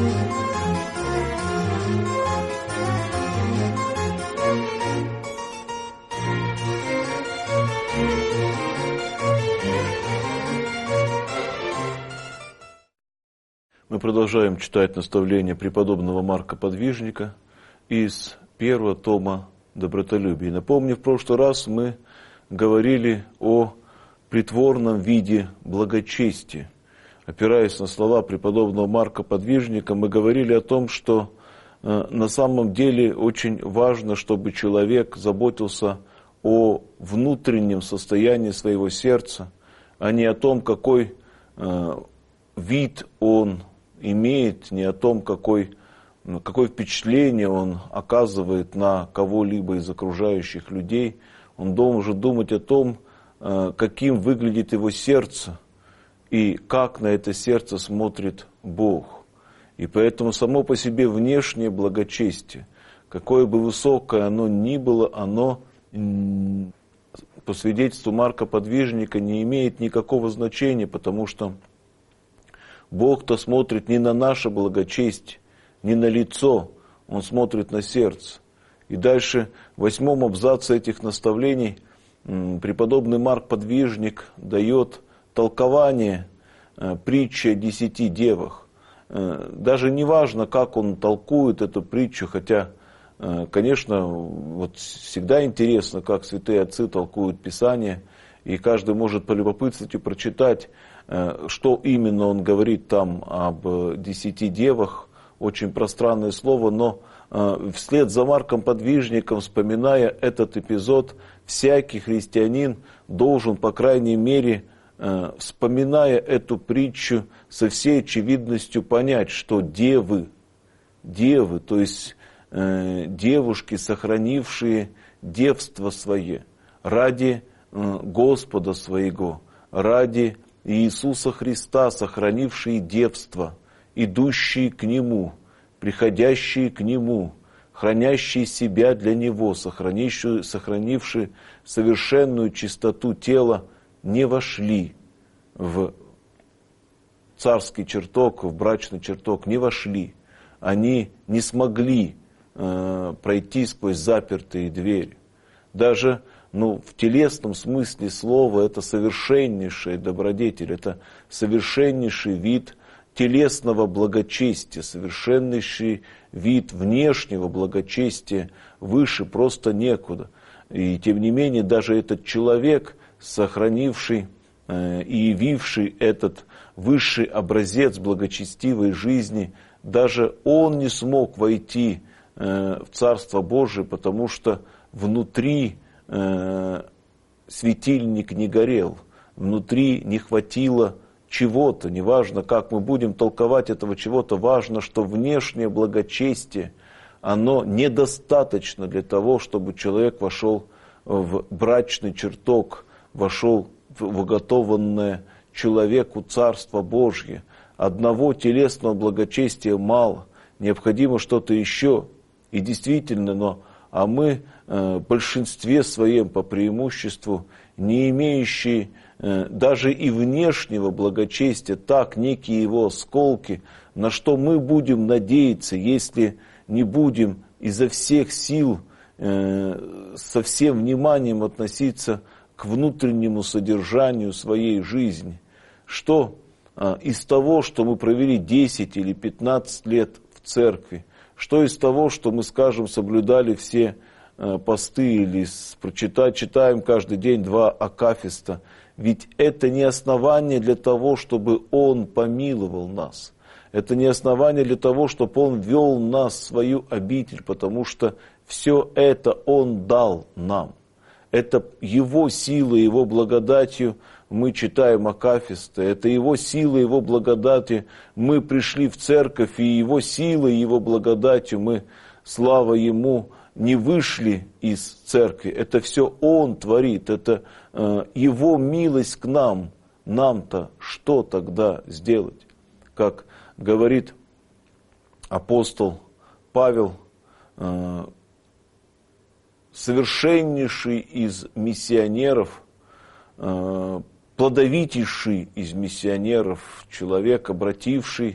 Мы продолжаем читать наставления преподобного Марка Подвижника из первого тома «Добротолюбие». Напомню, в прошлый раз мы говорили о притворном виде благочестия. Опираясь на слова преподобного Марка Подвижника, мы говорили о том, что на самом деле очень важно, чтобы человек заботился о внутреннем состоянии своего сердца, а не о том, какой вид он имеет, не о том, какое впечатление он оказывает на кого-либо из окружающих людей. Он должен думать о том, каким выглядит его сердце и как на это сердце смотрит Бог. И поэтому само по себе внешнее благочестие, какое бы высокое оно ни было, оно, по свидетельству Марка Подвижника, не имеет никакого значения, потому что Бог-то смотрит не на наше благочестие, не на лицо, Он смотрит на сердце. И дальше в 8 абзаце этих наставлений преподобный Марк Подвижник дает толкование притчи о 10 девах. Даже не важно, как он толкует эту притчу, хотя, конечно, вот всегда интересно, как святые отцы толкуют Писание, и каждый может полюбопытствовать и прочитать, что именно он говорит там об 10 девах. Очень пространное слово, но вслед за Марком Подвижником, вспоминая этот эпизод, всякий христианин должен, по крайней мере, вспоминая эту притчу, со всей очевидностью понять, что девы, то есть девушки, сохранившие девство свое ради Господа своего, ради Иисуса Христа, сохранившие девство, идущие к Нему, приходящие к Нему, хранящие себя для Него, сохранившие совершенную чистоту тела, не вошли в царский чертог, в брачный чертог, не вошли. Они не смогли пройти сквозь запертые двери. Даже в телесном смысле слова это совершеннейшая добродетель, это совершеннейший вид телесного благочестия, совершеннейший вид внешнего благочестия, выше просто некуда. И тем не менее, даже этот человек, сохранивший и явивший этот высший образец благочестивой жизни, даже он не смог войти в Царство Божие, потому что внутри светильник не горел, внутри не хватило чего-то, неважно, как мы будем толковать этого чего-то, важно, что внешнее благочестие, оно недостаточно для того, чтобы человек вошел в брачный чертог, вошел в уготованное человеку Царство Божье. Одного телесного благочестия мало, необходимо что-то еще. И действительно, мы в большинстве своем по преимуществу, не имеющие даже и внешнего благочестия, так некие его осколки, на что мы будем надеяться, если не будем изо всех сил со всем вниманием относиться к внутреннему содержанию своей жизни. Что из того, что мы провели 10 или 15 лет в церкви, что из того, что мы, скажем, соблюдали все посты или читаем каждый день 2 акафиста, ведь это не основание для того, чтобы Он помиловал нас. Это не основание для того, чтобы Он ввел нас в свою обитель, потому что все это Он дал нам. Это Его силой, Его благодатью мы читаем акафисты. Это Его силой, Его благодатью мы пришли в церковь, и Его силой, Его благодатью мы, слава Ему, не вышли из церкви. Это все Он творит, это Его милость к нам. Нам-то что тогда сделать? Как говорит апостол Павел, совершеннейший из миссионеров, плодовитейший из миссионеров, человек, обративший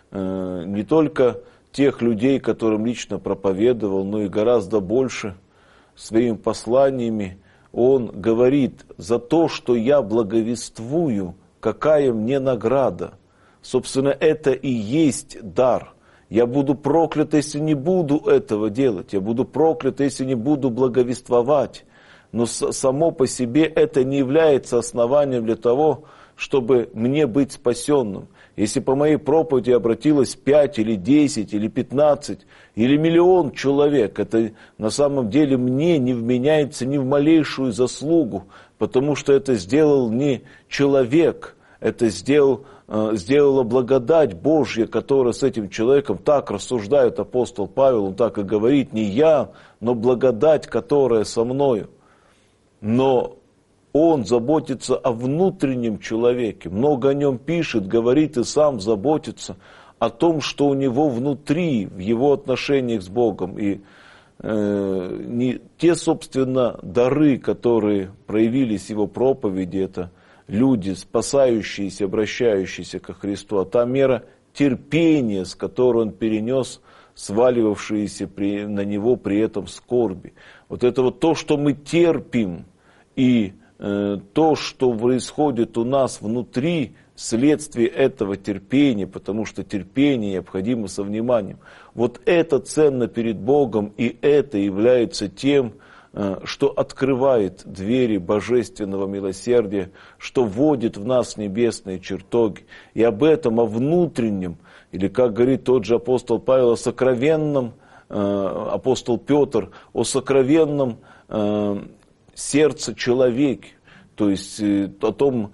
не только тех людей, которым лично проповедовал, но и гораздо больше своими посланиями он говорит: за то, что я благовествую, какая мне награда. Собственно, это и есть дар. Я буду проклят, если не буду этого делать. Я буду проклят, если не буду благовествовать. Но само по себе это не является основанием для того, чтобы мне быть спасенным. Если по моей проповеди обратилось 5 или 10 или 15 или миллион человек, это на самом деле мне не вменяется ни в малейшую заслугу, потому что это сделал не человек, это сделала благодать Божья, которая с этим человеком, так рассуждает апостол Павел, он так и говорит: не я, но благодать, которая со мною. Но он заботится о внутреннем человеке, много о нем пишет, говорит и сам заботится о том, что у него внутри, в его отношениях с Богом. И не те, собственно, дары, которые проявились в его проповеди, это люди, спасающиеся, обращающиеся ко Христу, а та мера терпения, с которой он перенес сваливавшиеся на него при этом скорби. Вот это вот то, что мы терпим, и то, что происходит у нас внутри, вследствие этого терпения, потому что терпение необходимо со вниманием. Вот это ценно перед Богом, и это является тем, что открывает двери божественного милосердия, что вводит в нас небесные чертоги. И об этом, о внутреннем, или, как говорит тот же апостол Павел, о сокровенном, апостол Петр, о сокровенном сердце человека, то есть о том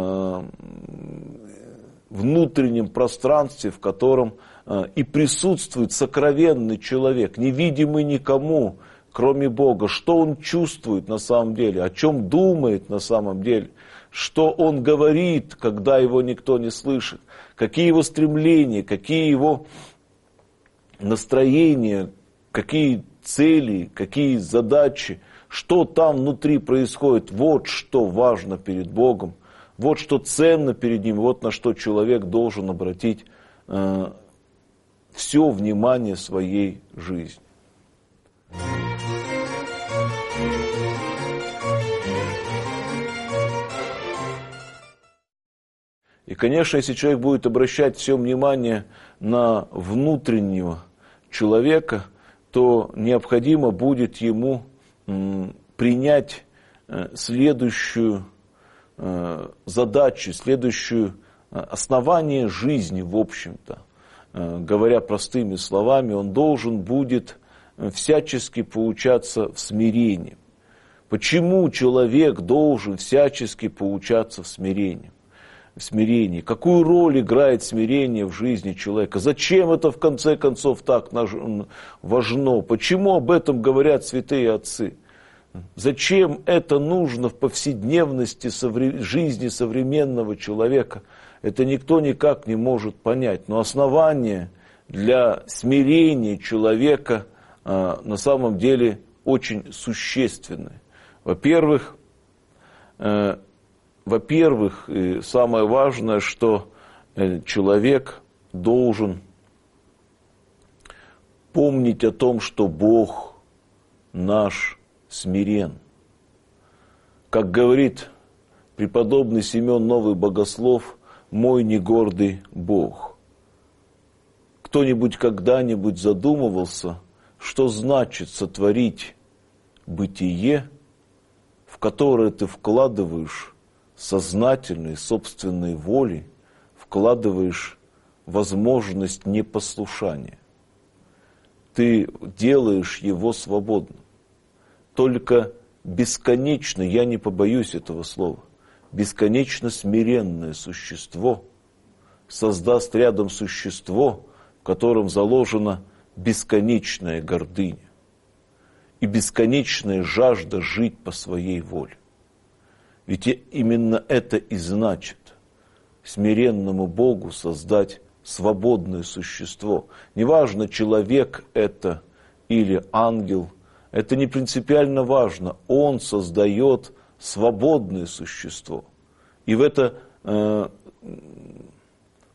внутреннем пространстве, в котором и присутствует сокровенный человек, невидимый никому, кроме Бога. Что он чувствует на самом деле, о чем думает на самом деле, что он говорит, когда его никто не слышит, какие его стремления, какие его настроения, какие цели, какие задачи, что там внутри происходит. Вот что важно перед Богом, вот что ценно перед Ним, вот на что человек должен обратить все внимание своей жизни. И, конечно, если человек будет обращать все внимание на внутреннего человека, то необходимо будет ему принять следующую задачу, следующее основание жизни, в общем-то. Говоря простыми словами, он должен будет всячески поучаться в смирении. Почему человек должен всячески поучаться в смирении? Какую роль играет смирение в жизни человека? Зачем это в конце концов так важно? Почему об этом говорят святые отцы? Зачем это нужно в повседневности жизни современного человека? Это никто никак не может понять. Но основания для смирения человека на самом деле очень существенны. Во-первых, самое важное, что человек должен помнить о том, что Бог наш смирен. Как говорит преподобный Симеон Новый Богослов: «Мой негордый Бог». Кто-нибудь когда-нибудь задумывался, что значит сотворить бытие, в которое ты вкладываешь сознательной собственной воли, вкладываешь возможность непослушания. Ты делаешь его свободным. Только бесконечно, я не побоюсь этого слова, бесконечно смиренное существо создаст рядом существо, в котором заложена бесконечная гордыня и бесконечная жажда жить по своей воле. Ведь именно это и значит смиренному Богу создать свободное существо. Неважно, человек это или ангел, это не принципиально важно. Он создает свободное существо. И в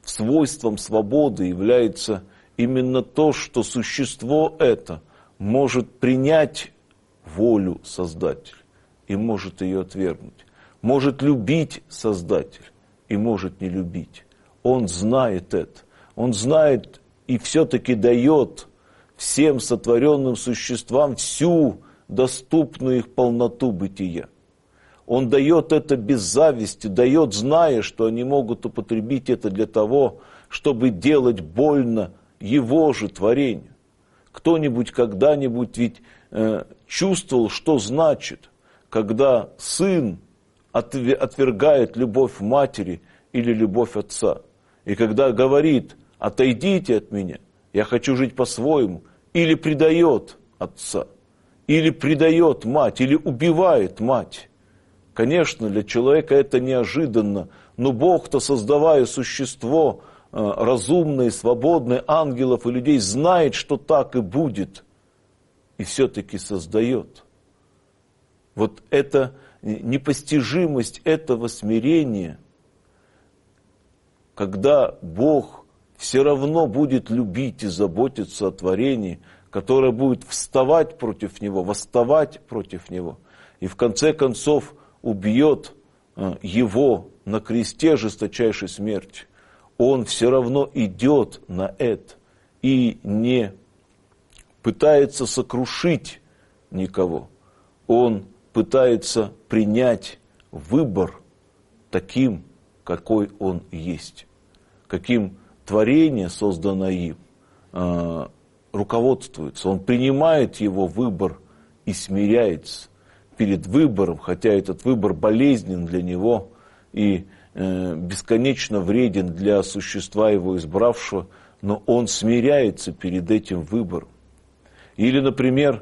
свойством свободы является именно то, что существо это может принять волю Создателя и может ее отвергнуть. Может любить Создатель и может не любить. Он знает это. Он знает и все-таки дает всем сотворенным существам всю доступную их полноту бытия. Он дает это без зависти, дает, зная, что они могут употребить это для того, чтобы делать больно его же творению. Кто-нибудь когда-нибудь ведь чувствовал, что значит, когда сын отвергает любовь матери или любовь отца. И когда говорит: отойдите от меня, я хочу жить по-своему, или предает отца, или предает мать, или убивает мать. Конечно, для человека это неожиданно, но Бог-то, создавая существо разумное, свободное, ангелов и людей, знает, что так и будет, и все-таки создает. Вот эта непостижимость этого смирения, когда Бог все равно будет любить и заботиться о творении, которое будет вставать против Него, восставать против Него, и в конце концов убьет Его на кресте жесточайшей смертью, Он все равно идет на это и не пытается сокрушить никого. Он пытается принять выбор таким, какой он есть, каким творение, созданное им, руководствуется. Он принимает его выбор и смиряется перед выбором, хотя этот выбор болезнен для него и бесконечно вреден для существа его избравшего, но он смиряется перед этим выбором. Или, например,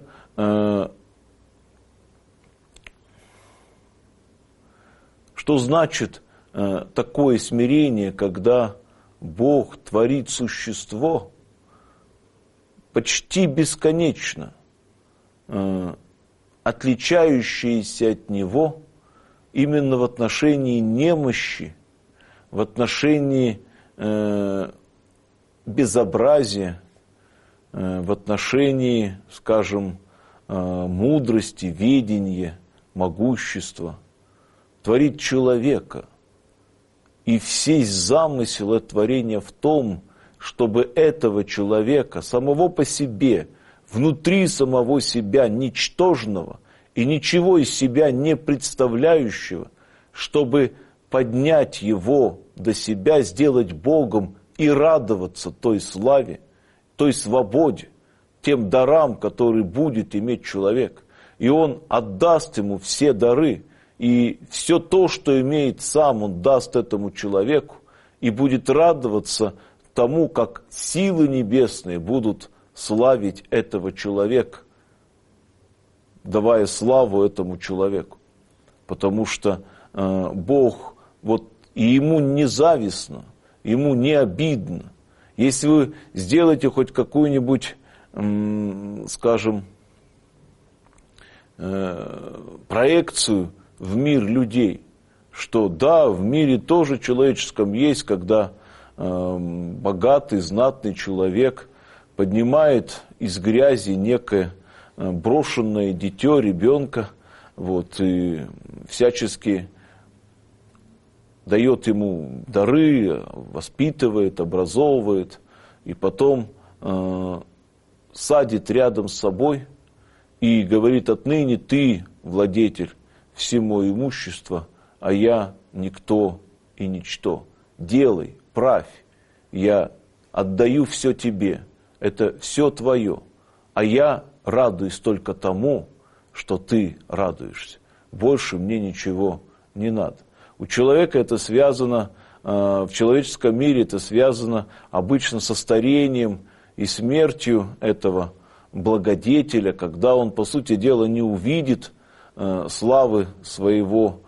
что значит такое смирение, когда Бог творит существо почти бесконечно, отличающееся от Него именно в отношении немощи, в отношении безобразия, в отношении, скажем, мудрости, ведения, могущества. Творит человека. И весь замысел этого творения в том, чтобы этого человека, самого по себе, внутри самого себя, ничтожного и ничего из себя не представляющего, чтобы поднять его до себя, сделать Богом и радоваться той славе, той свободе, тем дарам, которые будет иметь человек. И он отдаст ему все дары, и все то, что имеет сам, он даст этому человеку, и будет радоваться тому, как силы небесные будут славить этого человека, давая славу этому человеку. Потому что Бог, вот, и ему не завистно, ему не обидно. Если вы сделаете хоть какую-нибудь, скажем, проекцию в мир людей, что да, в мире тоже человеческом есть, когда богатый, знатный человек поднимает из грязи некое брошенное дитё, ребенка, вот, и всячески дает ему дары, воспитывает, образовывает, и потом садит рядом с собой и говорит: отныне ты владетель всего имущества, а я никто и ничто. Делай, правь, я отдаю все тебе, это все твое, а я радуюсь только тому, что ты радуешься. Больше мне ничего не надо. У человека это связано, в человеческом мире это связано обычно со старением и смертью этого благодетеля, когда он, по сути дела, не увидит славы своего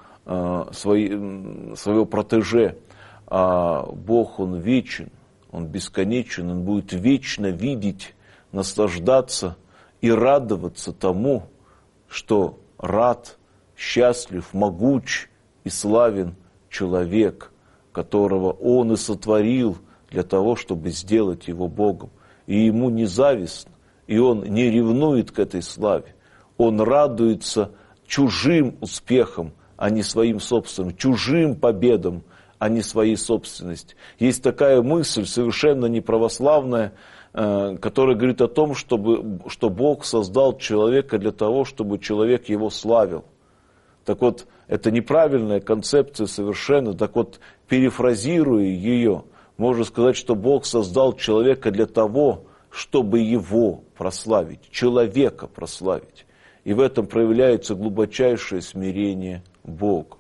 протеже. А Бог, Он вечен, Он бесконечен, Он будет вечно видеть, наслаждаться и радоваться тому, что рад, счастлив, могуч и славен человек, которого Он и сотворил для того, чтобы сделать его Богом. И ему не завистно, и он не ревнует к этой славе. Он радуется чужим успехам, а не своим собственным, чужим победам, а не своей собственности. Есть такая мысль, совершенно неправославная, которая говорит о том, что Бог создал человека для того, чтобы человек его славил. Так вот, это неправильная концепция совершенно. Так вот, перефразируя ее, можно сказать, что Бог создал человека для того, чтобы его прославить, человека прославить. И в этом проявляется глубочайшее смирение Бога.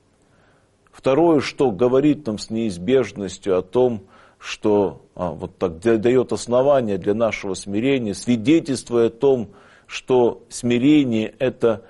Второе, что говорит нам с неизбежностью о том, что вот так дает основание для нашего смирения, свидетельствуя о том, что смирение – это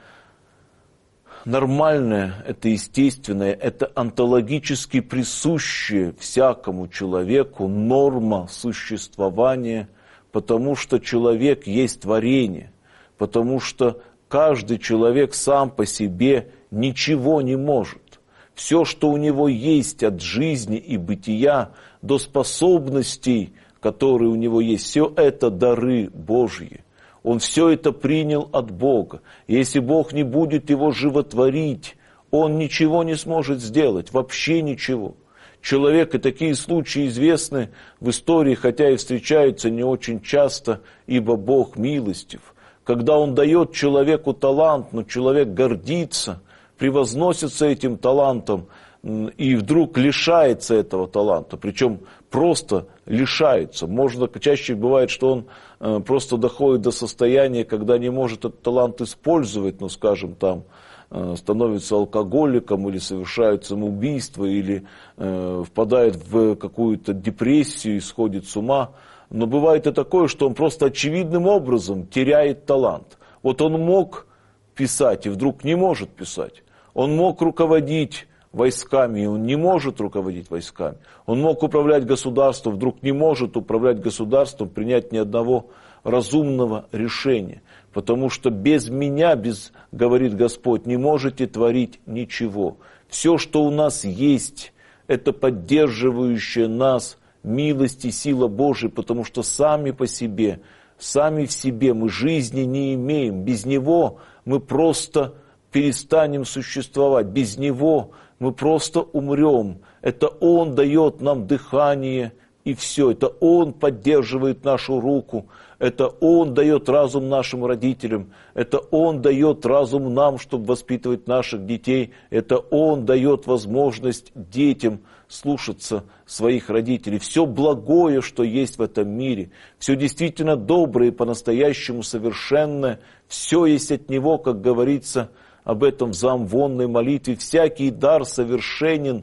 нормальное, это естественное, это онтологически присущее всякому человеку норма существования, потому что человек есть творение, потому что каждый человек сам по себе ничего не может. Все, что у него есть от жизни и бытия до способностей, которые у него есть, все это дары Божьи. Он все это принял от Бога. Если Бог не будет его животворить, он ничего не сможет сделать, вообще ничего. Человек, и такие случаи известны в истории, хотя и встречаются не очень часто, ибо Бог милостив. Когда Он дает человеку талант, но человек гордится, превозносится этим талантом и вдруг лишается этого таланта, причем просто лишается. Чаще бывает, что он просто доходит до состояния, когда не может этот талант использовать, скажем, там, становится алкоголиком или совершает самоубийство, или впадает в какую-то депрессию и сходит с ума. Но бывает и такое, что он просто очевидным образом теряет талант. Вот он мог писать и вдруг не может писать. Он мог руководить войсками, и он не может руководить войсками. Он мог управлять государством, вдруг не может управлять государством, принять ни одного разумного решения. Потому что без меня, говорит Господь, не можете творить ничего. Все, что у нас есть, это поддерживающая нас милость и сила Божия, потому что сами по себе, сами в себе мы жизни не имеем. Без Него мы просто перестанем существовать. Без Него мы просто умрем. Это Он дает нам дыхание и все. Это Он поддерживает нашу руку. Это Он дает разум нашим родителям. Это Он дает разум нам, чтобы воспитывать наших детей. Это Он дает возможность детям слушаться своих родителей. Все благое, что есть в этом мире, все действительно доброе и по-настоящему совершенное, все есть от Него, как говорится об этом в замвонной молитве. Всякий дар совершенен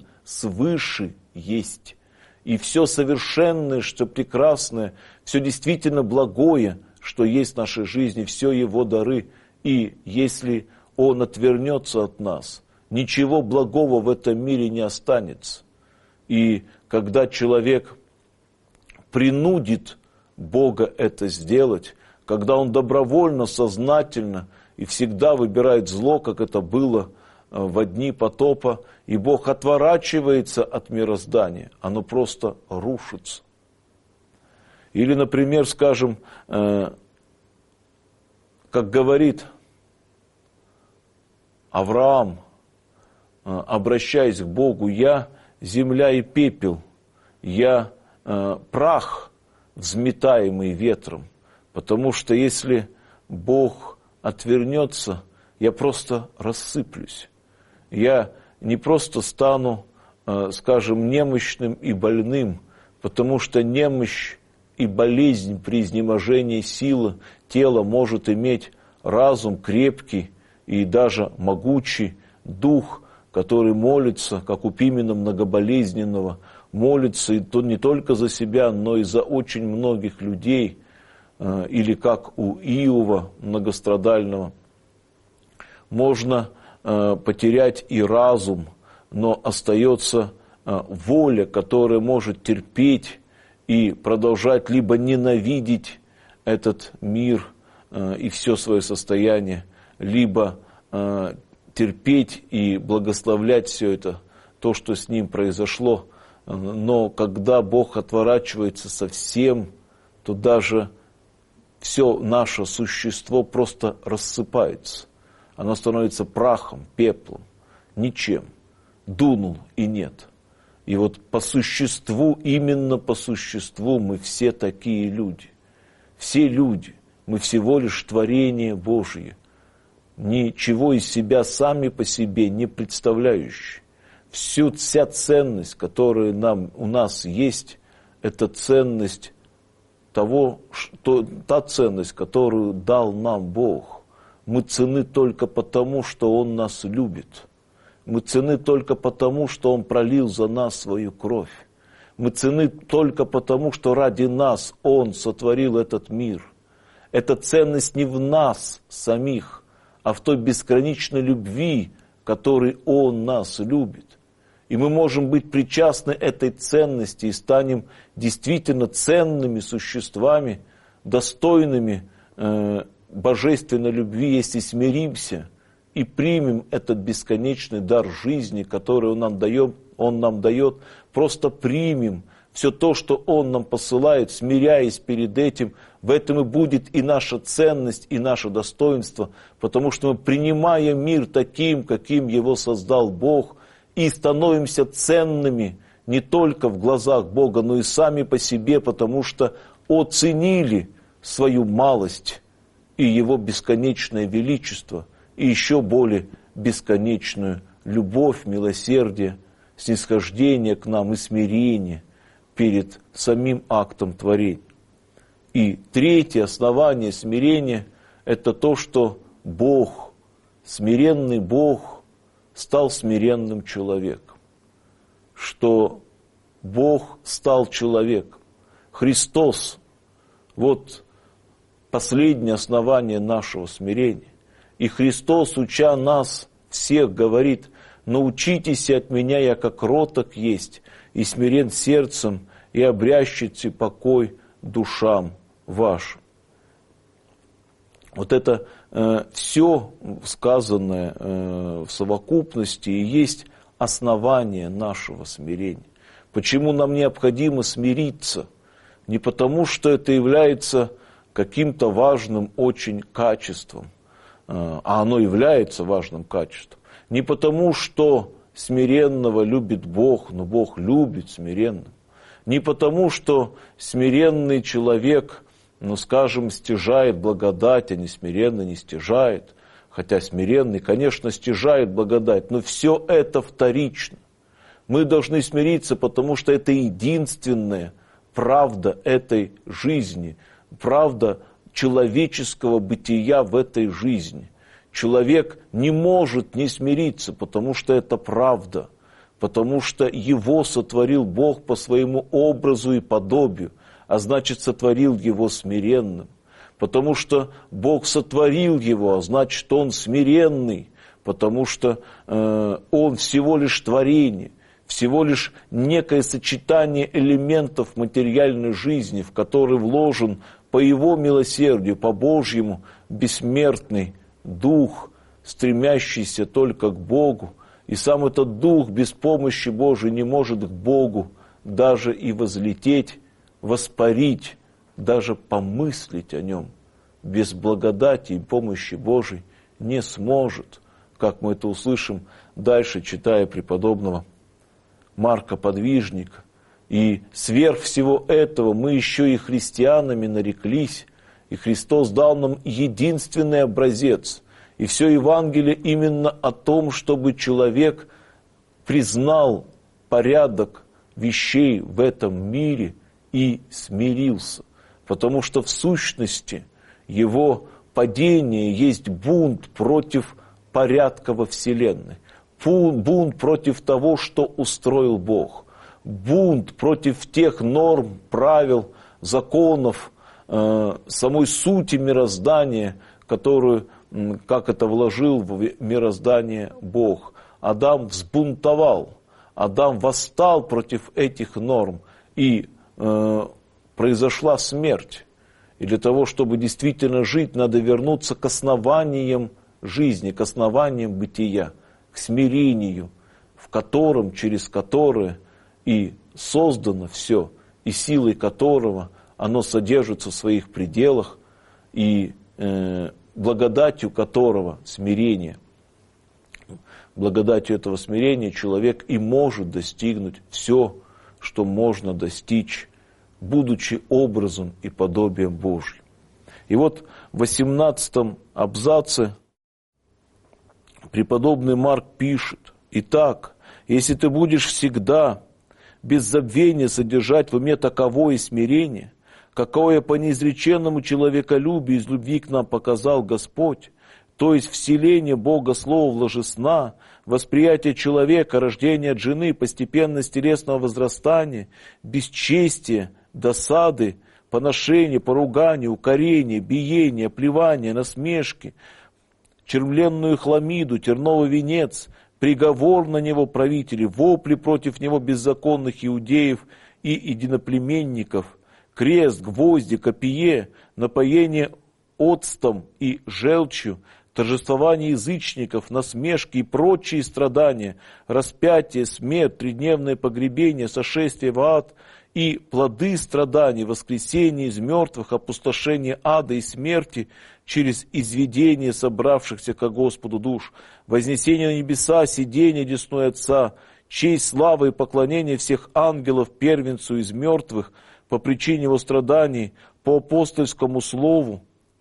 свыше есть. И все совершенное, что прекрасное, все действительно благое, что есть в нашей жизни, все Его дары. И если Он отвернется от нас, ничего благого в этом мире не останется. И когда человек принудит Бога это сделать, когда он добровольно, сознательно и всегда выбирает зло, как это было в дни потопа, и Бог отворачивается от мироздания, оно просто рушится. Или, например, скажем, как говорит Авраам, обращаясь к Богу: «Я земля и пепел, я прах, взметаемый ветром», потому что если Бог отвернется, я просто рассыплюсь. Я не просто стану, скажем, немощным и больным, потому что немощь и болезнь при изнеможении силы тела может иметь разум крепкий и даже могучий дух, который молится, как у Пимена Многоболезненного, молится и то не только за себя, но и за очень многих людей, или как у Иова Многострадального. Можно потерять и разум, но остается воля, которая может терпеть и продолжать либо ненавидеть этот мир и все свое состояние, либо терпеть и благословлять все это, то, что с ним произошло, но когда Бог отворачивается совсем, то даже все наше существо просто рассыпается. Оно становится прахом, пеплом, ничем. Дунул и нет. И вот по существу, именно по существу мы все такие люди. Все люди. Мы всего лишь творение Божие. Ничего из себя сами по себе не представляющие. Вся ценность, которая у нас есть, это ценность та ценность, которую дал нам Бог. Мы ценны только потому, что Он нас любит. Мы ценны только потому, что Он пролил за нас свою кровь. Мы ценны только потому, что ради нас Он сотворил этот мир. Эта ценность не в нас самих, а в той безграничной любви, которой Он нас любит. И мы можем быть причастны этой ценности и станем действительно ценными существами, достойными божественной любви, если смиримся и примем этот бесконечный дар жизни, который Он нам дает, просто примем все то, что Он нам посылает, смиряясь перед этим. В этом и будет и наша ценность, и наше достоинство, потому что мы принимаем мир таким, каким его создал Бог, и становимся ценными не только в глазах Бога, но и сами по себе, потому что оценили свою малость и Его бесконечное величество, и еще более бесконечную любовь, милосердие, снисхождение к нам и смирение перед самим актом творения. И третье основание смирения – это то, что Бог, смиренный Бог, стал смиренным человеком. Что Бог стал человеком. Христос – вот последнее основание нашего смирения. И Христос, уча нас всех, говорит: научитесь от меня, я как кроток есть, и смирен сердцем, и обрящите покой душам вашим. Вот это все сказанное в совокупности и есть основание нашего смирения. Почему нам необходимо смириться? Не потому, что это является каким-то важным очень качеством, а оно является важным качеством. Не потому, что смиренного любит Бог, но Бог любит смиренного. Не потому, что смиренный человек, скажем, стяжает благодать, а не смиренный не стяжает. Хотя смиренный, конечно, стяжает благодать, но все это вторично. Мы должны смириться, потому что это единственная правда этой жизни, правда человеческого бытия в этой жизни. Человек не может не смириться, потому что это правда, потому что его сотворил Бог по своему образу и подобию, а значит, сотворил его смиренным. Потому что Бог сотворил его, а значит, он смиренный, потому что он всего лишь творение, всего лишь некое сочетание элементов материальной жизни, в который вложен по его милосердию, по Божьему, бессмертный Дух, стремящийся только к Богу. И сам этот Дух без помощи Божией не может к Богу даже и возлететь, воспарить, даже помыслить о нем. Без благодати и помощи Божией не сможет, как мы это услышим дальше, читая преподобного Марка Подвижника. И сверх всего этого мы еще и христианами нареклись, и Христос дал нам единственный образец. И все Евангелие именно о том, чтобы человек признал порядок вещей в этом мире и смирился. Потому что в сущности его падение есть бунт против порядка во Вселенной. Бунт против того, что устроил Бог. Бунт против тех норм, правил, законов, самой сути мироздания, которую, как это вложил в мироздание Бог. Адам взбунтовал, Адам восстал против этих норм, и произошла смерть. И для того, чтобы действительно жить, надо вернуться к основаниям жизни, к основаниям бытия, к смирению, в котором, через которое и создано все, и силой которого оно содержится в своих пределах, и благодатью которого смирение. Благодатью этого смирения человек и может достигнуть все, что можно достичь, будучи образом и подобием Божьим. И вот в 18 абзаце преподобный Марк пишет: «Итак, если ты будешь всегда без забвения содержать в уме таковое смирение, какое по неизреченному человеколюбию из любви к нам показал Господь, то есть вселение Бога Слова в ложе сна, восприятие человека, рождение от жены, постепенность телесного возрастания, бесчестие, досады, поношение, поругание, укорение, биение, плевание, насмешки, червленную хламиду, терновый венец, приговор на него правителей, вопли против него беззаконных иудеев и единоплеменников, крест, гвозди, копье, напоение оцтом и желчью, торжествование язычников, насмешки и прочие страдания, распятие, смерть, тридневное погребение, сошествие в ад и плоды страданий, воскресение из мертвых, опустошение ада и смерти через изведение собравшихся ко Господу душ, вознесение на небеса, сидение десной Отца, честь, слава и поклонение всех ангелов первенцу из мертвых по причине его страданий, по апостольскому слову,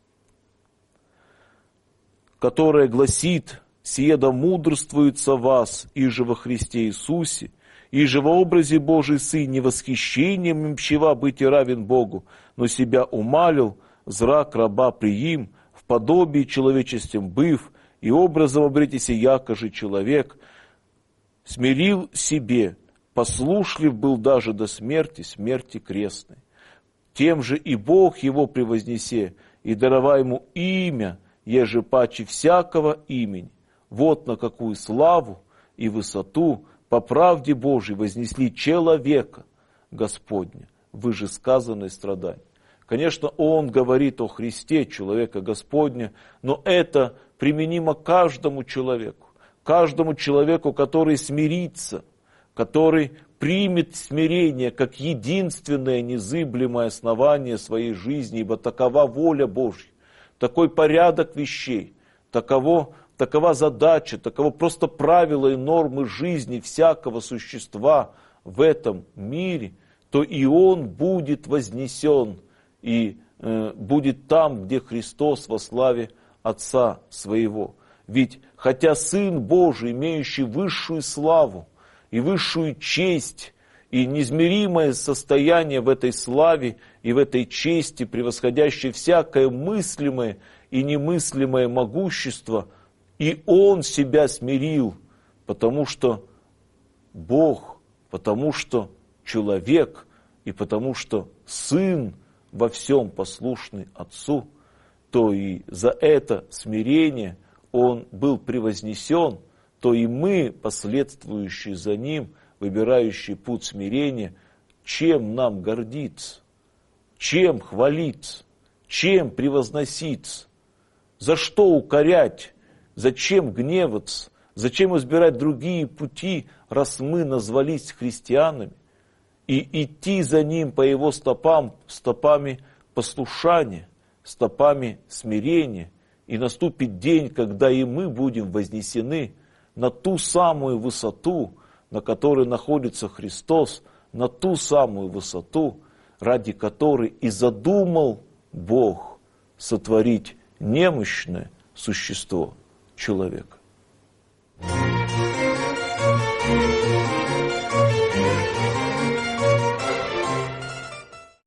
которое гласит: «Сие да мудрствуется вас, иже во Христе Иисусе, иже во образе Божий Сын, не восхищением имщева быть и равен Богу, но себя умалил, зрак раба приим, в подобии человечеством быв, и образом обретися яко же человек, смирил себе, послушлив был даже до смерти, смерти крестной. Тем же и Бог его превознесе, и даровай ему имя, еже паче всякого имени. Вот на какую славу и высоту по правде Божией вознесли человека Господня, вышесказанное страдание». Конечно, он говорит о Христе, человека Господня, но это применимо каждому человеку, который смирится, который примет смирение как единственное незыблемое основание своей жизни, ибо такова воля Божья, такой порядок вещей, такова задача, таково просто правила и нормы жизни всякого существа в этом мире, то и он будет вознесен и будет там, где Христос во славе Отца Своего. Ведь хотя Сын Божий, имеющий высшую славу и высшую честь, и неизмеримое состояние в этой славе и в этой чести, превосходящее всякое мыслимое и немыслимое могущество, и Он себя смирил, потому что Бог, потому что человек, и потому что Сын во всем послушный Отцу, то и за это смирение Он был превознесен, то и мы, последствующие за Ним, выбирающие путь смирения, чем нам гордиться, чем хвалиться, чем превозноситься, за что укорять, зачем гневаться, зачем избирать другие пути, раз мы назвались христианами, и идти за Ним по Его стопам, стопами послушания, стопами смирения, и наступит день, когда и мы будем вознесены на ту самую высоту, на которой находится Христос, на ту самую высоту, ради которой и задумал Бог сотворить немощное существо человека.